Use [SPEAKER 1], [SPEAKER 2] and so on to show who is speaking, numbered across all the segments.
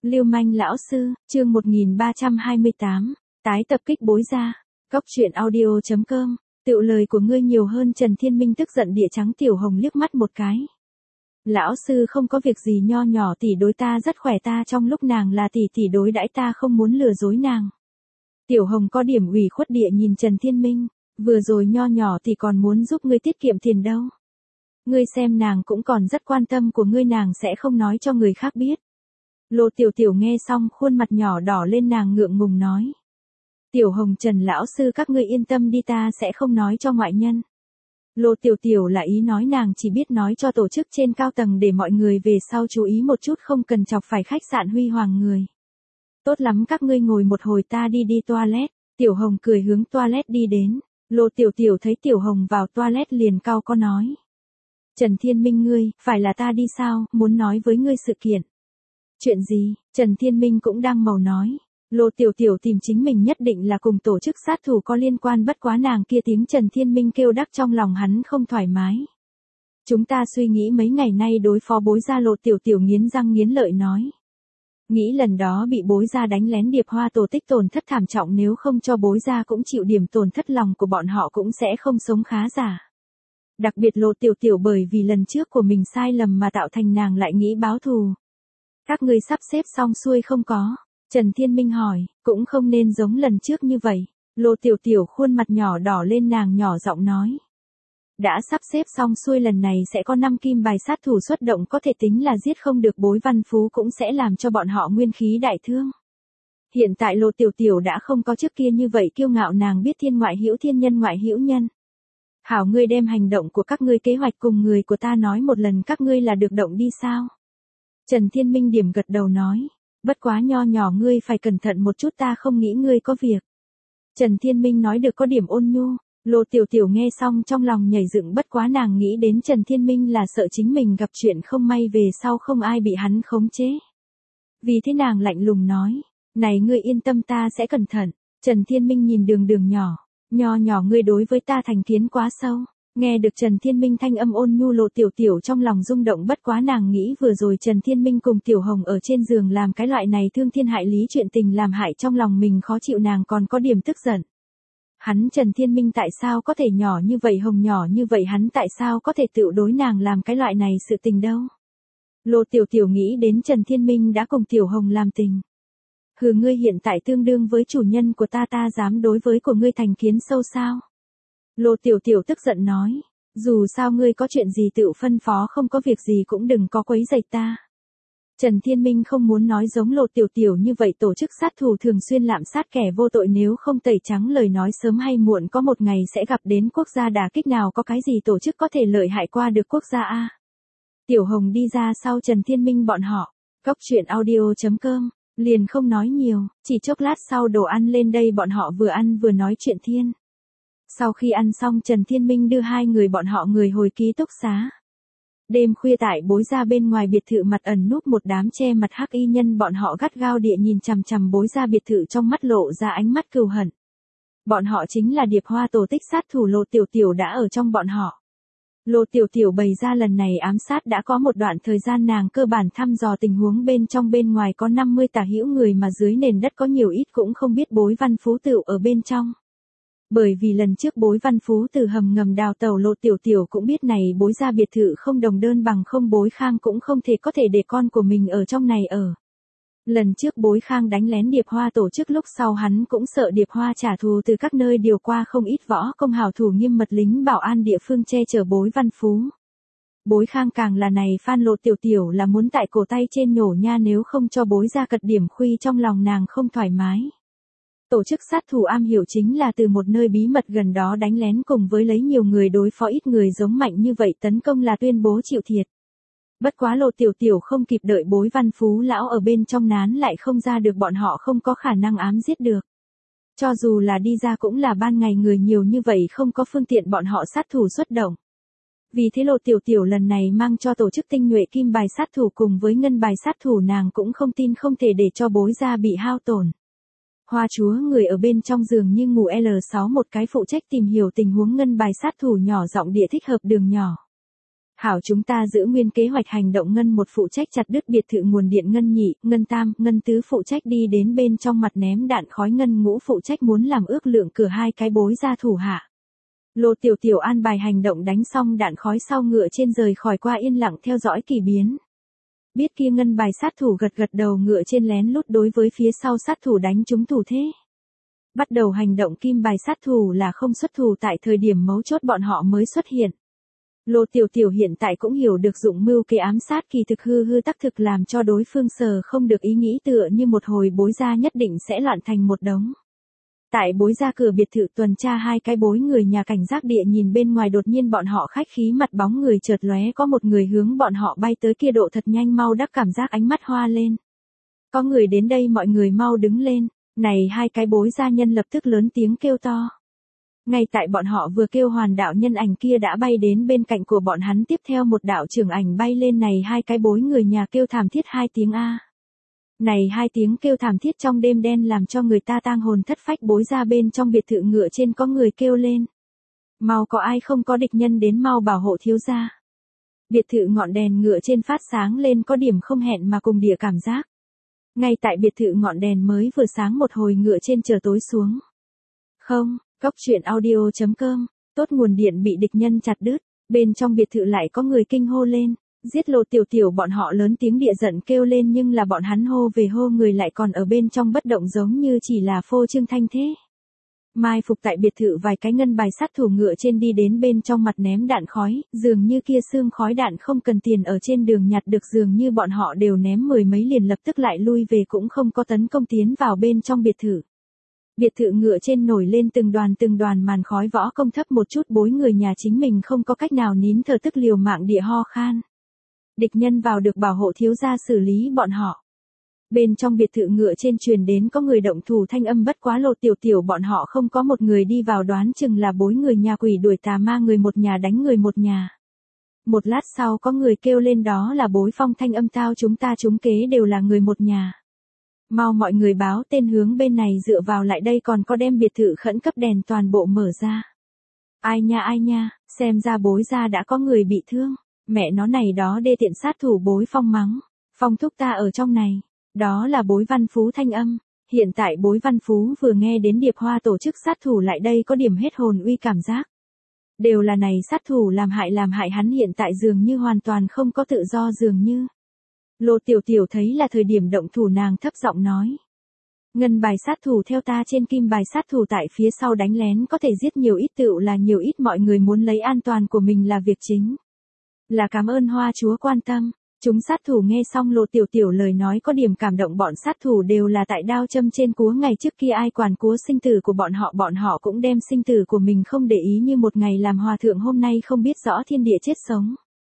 [SPEAKER 1] Lưu manh lão sư, chương 1328, tái tập kích bối gia. Cóc truyện audio.com, tựu lời của ngươi nhiều hơn. Trần Thiên Minh tức giận địa trắng Tiểu Hồng liếc mắt một cái. Lão sư không có việc gì, nho nhỏ tỷ đối ta rất khỏe, ta trong lúc nàng là tỷ tỷ đối đãi ta không muốn lừa dối nàng. Tiểu Hồng có điểm ủy khuất địa nhìn Trần Thiên Minh, vừa rồi nho nhỏ tỷ còn muốn giúp ngươi tiết kiệm tiền đâu. Ngươi xem nàng cũng còn rất quan tâm của ngươi, nàng sẽ không nói cho người khác biết. Lô Tiểu Tiểu nghe xong khuôn mặt nhỏ đỏ lên, nàng ngượng ngùng nói. Tiểu Hồng, Trần lão sư các ngươi yên tâm đi, ta sẽ không nói cho ngoại nhân. Lô Tiểu Tiểu là ý nói nàng chỉ biết nói cho tổ chức trên cao tầng để mọi người về sau chú ý một chút, không cần chọc phải khách sạn huy hoàng người. Tốt lắm, các ngươi ngồi một hồi, ta đi toilet. Tiểu Hồng cười hướng toilet đi đến. Lô Tiểu Tiểu thấy Tiểu Hồng vào toilet liền cau có nói. Trần Thiên Minh, ngươi, phải là ta đi sao, muốn nói với ngươi sự kiện. Chuyện gì? Trần Thiên Minh cũng đang màu nói. Lô Tiểu Tiểu tìm chính mình nhất định là cùng tổ chức sát thủ có liên quan, bất quá nàng kia tiếng Trần Thiên Minh kêu đắc trong lòng hắn không thoải mái. Chúng ta suy nghĩ mấy ngày nay đối phó bối gia. Lô Tiểu Tiểu nghiến răng nghiến lợi nói. Nghĩ lần đó bị bối gia đánh lén Điệp Hoa tổ tích tổn thất thảm trọng, nếu không cho bối gia cũng chịu điểm tổn thất, lòng của bọn họ cũng sẽ không sống khá giả. Đặc biệt Lô Tiểu Tiểu bởi vì lần trước của mình sai lầm mà tạo thành nàng lại nghĩ báo thù. Các ngươi sắp xếp xong xuôi không có? Trần Thiên Minh hỏi, cũng không nên giống lần trước như vậy. Lô Tiểu Tiểu khuôn mặt nhỏ đỏ lên, nàng nhỏ giọng nói. Đã sắp xếp xong xuôi, lần này sẽ có 5 kim bài sát thủ xuất động, có thể tính là giết không được Bối Văn Phú cũng sẽ làm cho bọn họ nguyên khí đại thương. Hiện tại Lô Tiểu Tiểu đã không có trước kia như vậy kiêu ngạo, nàng biết thiên ngoại hữu thiên, nhân ngoại hữu nhân. Hảo, ngươi đem hành động của các ngươi kế hoạch cùng người của ta nói một lần, các ngươi là được động đi sao? Trần Thiên Minh điểm gật đầu nói. Bất quá nho nhỏ ngươi phải cẩn thận một chút, ta không nghĩ ngươi có việc. Trần Thiên Minh nói được có điểm ôn nhu. Lô Tiểu Tiểu nghe xong trong lòng nhảy dựng, bất quá nàng nghĩ đến Trần Thiên Minh là sợ chính mình gặp chuyện không may về sau không ai bị hắn khống chế. Vì thế nàng lạnh lùng nói. Này, ngươi yên tâm, ta sẽ cẩn thận. Trần Thiên Minh nhìn Đường nhỏ. Nho nhỏ ngươi đối với ta thành kiến quá sâu. Nghe được Trần Thiên Minh thanh âm ôn nhu, Lô Tiểu Tiểu trong lòng rung động, bất quá nàng nghĩ vừa rồi Trần Thiên Minh cùng Tiểu Hồng ở trên giường làm cái loại này thương thiên hại lý chuyện tình, làm hại trong lòng mình khó chịu, nàng còn có điểm tức giận. Hắn Trần Thiên Minh tại sao có thể nhỏ như vậy, Hồng nhỏ như vậy, hắn tại sao có thể tự đối nàng làm cái loại này sự tình đâu. Lô Tiểu Tiểu nghĩ đến Trần Thiên Minh đã cùng Tiểu Hồng làm tình. Hừ, ngươi hiện tại tương đương với chủ nhân của ta, ta dám đối với của ngươi thành kiến sâu sao? Lô Tiểu Tiểu tức giận nói, dù sao ngươi có chuyện gì tự phân phó, không có việc gì cũng đừng có quấy rầy ta. Trần Thiên Minh không muốn nói giống Lô Tiểu Tiểu như vậy, tổ chức sát thủ thường xuyên lạm sát kẻ vô tội, nếu không tẩy trắng lời nói sớm hay muộn có một ngày sẽ gặp đến quốc gia đả kích, nào có cái gì tổ chức có thể lợi hại qua được quốc gia a. Tiểu Hồng đi ra sau Trần Thiên Minh bọn họ, cóc truyện audio.com, liền không nói nhiều, chỉ chốc lát sau đồ ăn lên đây, bọn họ vừa ăn vừa nói chuyện thiên. Sau khi ăn xong, Trần Thiên Minh đưa hai người bọn họ người hồi ký túc xá. Đêm khuya tại bối gia bên ngoài biệt thự, mặt ẩn núp một đám che mặt hắc y nhân, bọn họ gắt gao địa nhìn chằm chằm bối gia biệt thự, trong mắt lộ ra ánh mắt cừu hận. Bọn họ chính là Điệp Hoa tổ tích sát thủ. Lô Tiểu Tiểu đã ở trong bọn họ. Lô Tiểu Tiểu bày ra lần này ám sát đã có một đoạn thời gian, nàng cơ bản thăm dò tình huống bên trong bên ngoài có 50 tả hữu người, mà dưới nền đất có nhiều ít cũng không biết Bối Văn Phú tựu ở bên trong. Bởi vì lần trước Bối Văn Phú từ hầm ngầm đào tàu, Lô Tiểu Tiểu cũng biết này bối gia biệt thự không đồng đơn, bằng không Bối Khang cũng không thể có thể để con của mình ở trong này ở. Lần trước Bối Khang đánh lén Điệp Hoa tổ chức lúc sau, hắn cũng sợ Điệp Hoa trả thù, từ các nơi điều qua không ít võ công hảo thủ nghiêm mật lính bảo an địa phương che chở Bối Văn Phú. Bối Khang càng là này fan Lô Tiểu Tiểu là muốn tại cổ tay trên nhổ nha, nếu không cho bối gia cật điểm khuy, trong lòng nàng không thoải mái. Tổ chức sát thủ am hiểu chính là từ một nơi bí mật gần đó đánh lén, cùng với lấy nhiều người đối phó ít người, giống mạnh như vậy tấn công là tuyên bố chịu thiệt. Bất quá Lô Tiểu Tiểu không kịp đợi Bối Văn Phú lão ở bên trong nán lại không ra được, bọn họ không có khả năng ám giết được. Cho dù là đi ra cũng là ban ngày, người nhiều như vậy không có phương tiện bọn họ sát thủ xuất động. Vì thế Lô Tiểu Tiểu lần này mang cho tổ chức tinh nhuệ kim bài sát thủ cùng với ngân bài sát thủ, nàng cũng không tin không thể để cho bối gia bị hao tổn. Hoa chúa người ở bên trong giường như ngủ L6, một cái phụ trách tìm hiểu tình huống ngân bài sát thủ nhỏ giọng địa thích hợp Đường nhỏ. Hảo, chúng ta giữ nguyên kế hoạch hành động. Ngân một phụ trách chặt đứt biệt thự nguồn điện, Ngân nhị, Ngân tam, Ngân tứ phụ trách đi đến bên trong mặt ném đạn khói, Ngân ngũ phụ trách muốn làm ước lượng cửa hai cái bối ra thủ hạ. Lô Tiểu Tiểu an bài hành động, đánh xong đạn khói sau ngựa trên rời khỏi, qua yên lặng theo dõi kỳ biến. Biết kia Ngân bài sát thủ gật gật đầu, ngựa trên lén lút đối với phía sau sát thủ đánh trúng thủ thế. Bắt đầu hành động, kim bài sát thủ là không xuất thủ, tại thời điểm mấu chốt bọn họ mới xuất hiện. Lô Tiểu Tiểu hiện tại cũng hiểu được dụng mưu kế ám sát kỳ thực hư tác thực, làm cho đối phương sờ không được ý nghĩ, tựa như một hồi bối ra nhất định sẽ loạn thành một đống. Tại bối ra cửa biệt thự tuần tra hai cái bối người nhà cảnh giác địa nhìn bên ngoài, đột nhiên bọn họ khách khí mặt bóng người chợt lóe, có một người hướng bọn họ bay tới, kia độ thật nhanh mau đắc cảm giác ánh mắt hoa lên. Có người đến đây, mọi người mau đứng lên. Này, hai cái bối gia nhân lập tức lớn tiếng kêu to. Ngay tại bọn họ vừa kêu, hoàn đạo nhân ảnh kia đã bay đến bên cạnh của bọn hắn, tiếp theo một đạo trưởng ảnh bay lên. Này, hai cái bối người nhà kêu thảm thiết hai tiếng a. Này, hai tiếng kêu thảm thiết trong đêm đen làm cho người ta tang hồn thất phách. Bối ra bên trong biệt thự ngựa trên có người kêu lên. Mau, có ai không có địch nhân đến mau bảo hộ thiếu gia. Biệt thự ngọn đèn ngựa trên phát sáng lên, có điểm không hẹn mà cùng địa cảm giác. Ngay tại biệt thự ngọn đèn mới vừa sáng một hồi, ngựa trên chờ tối xuống. Không, Cốc truyện audio.com, tốt, nguồn điện bị địch nhân chặt đứt, bên trong biệt thự lại có người kinh hô lên, giết Lô Tiểu Tiểu. Bọn họ lớn tiếng địa giận kêu lên, nhưng là bọn hắn hô về hô, người lại còn ở bên trong bất động, giống như chỉ là phô trương thanh thế. Mai phục tại biệt thự vài cái ngân bài sát thủ ngựa trên đi đến bên trong mặt ném đạn khói, dường như kia xương khói đạn không cần tiền ở trên đường nhặt được, dường như bọn họ đều ném mười mấy liền lập tức lại lui về, cũng không có tấn công tiến vào bên trong biệt thự. Biệt thự ngựa trên nổi lên từng đoàn màn khói, võ công thấp một chút bối người nhà chính mình không có cách nào nín thở, tức liều mạng địa ho khan. Địch nhân vào được, bảo hộ thiếu gia xử lý bọn họ. Bên trong biệt thự ngựa trên truyền đến có người động thủ thanh âm, bất quá Lô Tiểu Tiểu bọn họ không có một người đi vào, đoán chừng là bối người nhà quỷ đuổi tà ma, người một nhà đánh người một nhà. Một lát sau có người kêu lên, đó là Bối Phong thanh âm, tao chúng ta trúng kế, đều là người một nhà. Mau mọi người báo tên hướng bên này dựa vào lại đây, còn có đem biệt thự khẩn cấp đèn toàn bộ mở ra. Ai nha, xem ra Bối ra đã có người bị thương. Mẹ nó này đó đê tiện sát thủ, Bối Phong mắng. Phong thúc ta ở trong này. Đó là Bối Văn Phú thanh âm. Hiện tại Bối Văn Phú vừa nghe đến Điệp Hoa tổ chức sát thủ lại đây, có điểm hết hồn uy cảm giác. Đều là này sát thủ làm hại hắn, hiện tại dường như hoàn toàn không có tự do dường như. Lô Tiểu Tiểu thấy là thời điểm động thủ, nàng thấp giọng nói. Ngân bài sát thủ theo ta trên, kim bài sát thủ tại phía sau đánh lén, có thể giết nhiều ít tựu là nhiều ít, mọi người muốn lấy an toàn của mình là việc chính. Là cảm ơn Hoa chúa quan tâm. Chúng sát thủ nghe xong Lô Tiểu Tiểu lời nói có điểm cảm động, bọn sát thủ đều là tại đao châm trên cúa, ngày trước kia ai quản cúa sinh tử của bọn họ cũng đem sinh tử của mình không để ý, như một ngày làm hòa thượng, hôm nay không biết rõ thiên địa chết sống.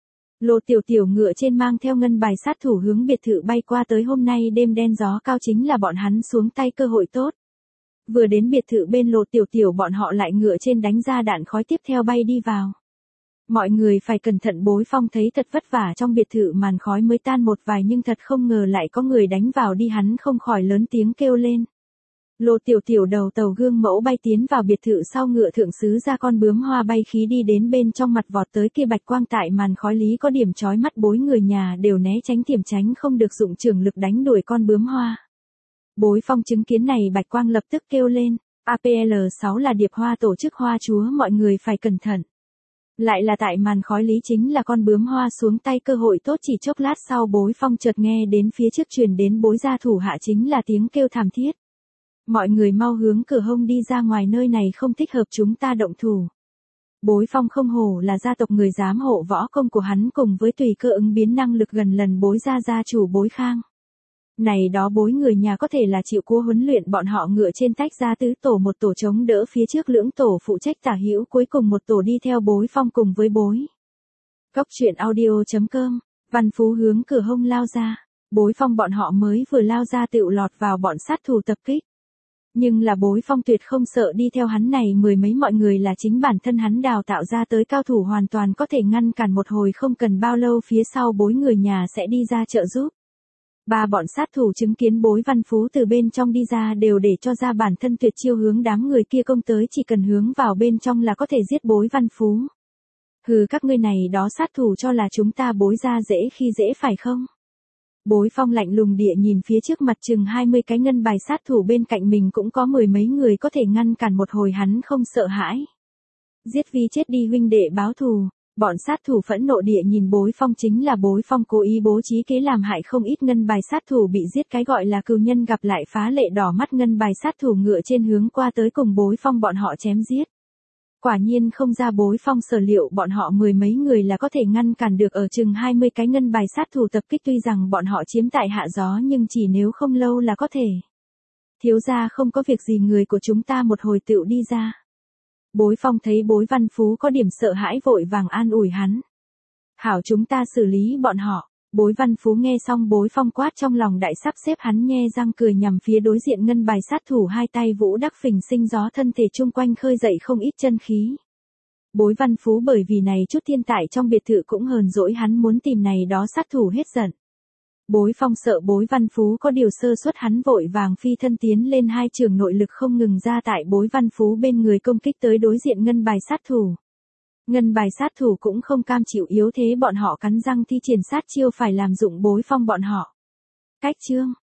[SPEAKER 1] Lô Tiểu Tiểu ngựa trên mang theo ngân bài sát thủ hướng biệt thự bay qua tới, hôm nay đêm đen gió cao chính là bọn hắn xuống tay cơ hội tốt. Vừa đến biệt thự bên Lô Tiểu Tiểu bọn họ lại ngựa trên đánh ra đạn khói, tiếp theo bay đi vào. Mọi người phải cẩn thận, Bối Phong thấy thật vất vả trong biệt thự màn khói mới tan một vài, nhưng thật không ngờ lại có người đánh vào đi, hắn không khỏi lớn tiếng kêu lên. Lô Tiểu Tiểu đầu tàu gương mẫu bay tiến vào biệt thự sau, ngựa thượng sứ ra con bướm hoa bay khí đi đến bên trong, mặt vọt tới kia bạch quang tại màn khói lý có điểm chói mắt, bối người nhà đều né tránh tiềm tránh không được, dụng trường lực đánh đuổi con bướm hoa. Bối Phong chứng kiến này bạch quang lập tức kêu lên, APL6 là Điệp Hoa tổ chức, Hoa chúa mọi người phải cẩn thận. Lại là tại màn khói lý, chính là con bướm hoa xuống tay cơ hội tốt. Chỉ chốc lát sau Bối Phong chợt nghe đến phía trước truyền đến Bối gia thủ hạ chính là tiếng kêu thảm thiết. Mọi người mau hướng cửa hông đi ra ngoài, nơi này không thích hợp chúng ta động thủ. Bối Phong không hổ là gia tộc người giám hộ võ công của hắn, cùng với tùy cơ ứng biến năng lực gần lần Bối gia gia chủ Bối Khang. Này đó bối người nhà có thể là chịu cua huấn luyện, bọn họ ngựa trên tách ra tứ tổ, một tổ chống đỡ phía trước, lưỡng tổ phụ trách tả hữu, cuối cùng một tổ đi theo Bối Phong cùng với Bối. Cốc truyện audio.com, Văn Phú hướng cửa hông lao ra, Bối Phong bọn họ mới vừa lao ra tựu lọt vào bọn sát thủ tập kích. Nhưng là Bối Phong tuyệt không sợ, đi theo hắn này mười mấy mọi người là chính bản thân hắn đào tạo ra tới cao thủ, hoàn toàn có thể ngăn cản một hồi, không cần bao lâu phía sau Bối người nhà sẽ đi ra trợ giúp. Ba bọn sát thủ chứng kiến Bối Văn Phú từ bên trong đi ra đều để cho ra bản thân tuyệt chiêu hướng đám người kia công tới, chỉ cần hướng vào bên trong là có thể giết Bối Văn Phú. Hừ, các ngươi này đó sát thủ cho là chúng ta Bối gia dễ khi dễ phải không? Bối Phong lạnh lùng địa nhìn phía trước mặt chừng 20 cái ngân bài sát thủ bên cạnh mình cũng có mười mấy người có thể ngăn cản một hồi, hắn không sợ hãi. Giết vì chết đi huynh đệ báo thù. Bọn sát thủ phẫn nộ địa nhìn Bối Phong, chính là Bối Phong cố ý bố trí kế làm hại không ít ngân bài sát thủ bị giết, cái gọi là cừu nhân gặp lại phá lệ đỏ mắt, ngân bài sát thủ ngựa trên hướng qua tới cùng Bối Phong bọn họ chém giết. Quả nhiên không ra Bối Phong sở liệu, bọn họ mười mấy người là có thể ngăn cản được ở chừng 20 cái ngân bài sát thủ tập kích, tuy rằng bọn họ chiếm tại hạ gió nhưng chỉ nếu không lâu là có thể. Thiếu gia không có việc gì, người của chúng ta một hồi tựu đi ra. Bối Phong thấy Bối Văn Phú có điểm sợ hãi vội vàng an ủi hắn. Hảo, chúng ta xử lý bọn họ. Bối Văn Phú nghe xong Bối Phong quát trong lòng đại sắp xếp, hắn nhe răng cười nhằm phía đối diện ngân bài sát thủ, hai tay vũ đắc phình sinh gió, thân thể chung quanh khơi dậy không ít chân khí. Bối Văn Phú bởi vì này chút thiên tài trong biệt thự cũng hờn dỗi, hắn muốn tìm này đó sát thủ hết giận. Bối Phong sợ Bối Văn Phú có điều sơ suất, hắn vội vàng phi thân tiến lên, hai trường nội lực không ngừng ra tại Bối Văn Phú bên người công kích tới đối diện ngân bài sát thủ. Ngân bài sát thủ cũng không cam chịu yếu thế, bọn họ cắn răng thi triển sát chiêu phải làm dụng Bối Phong bọn họ. Cách chương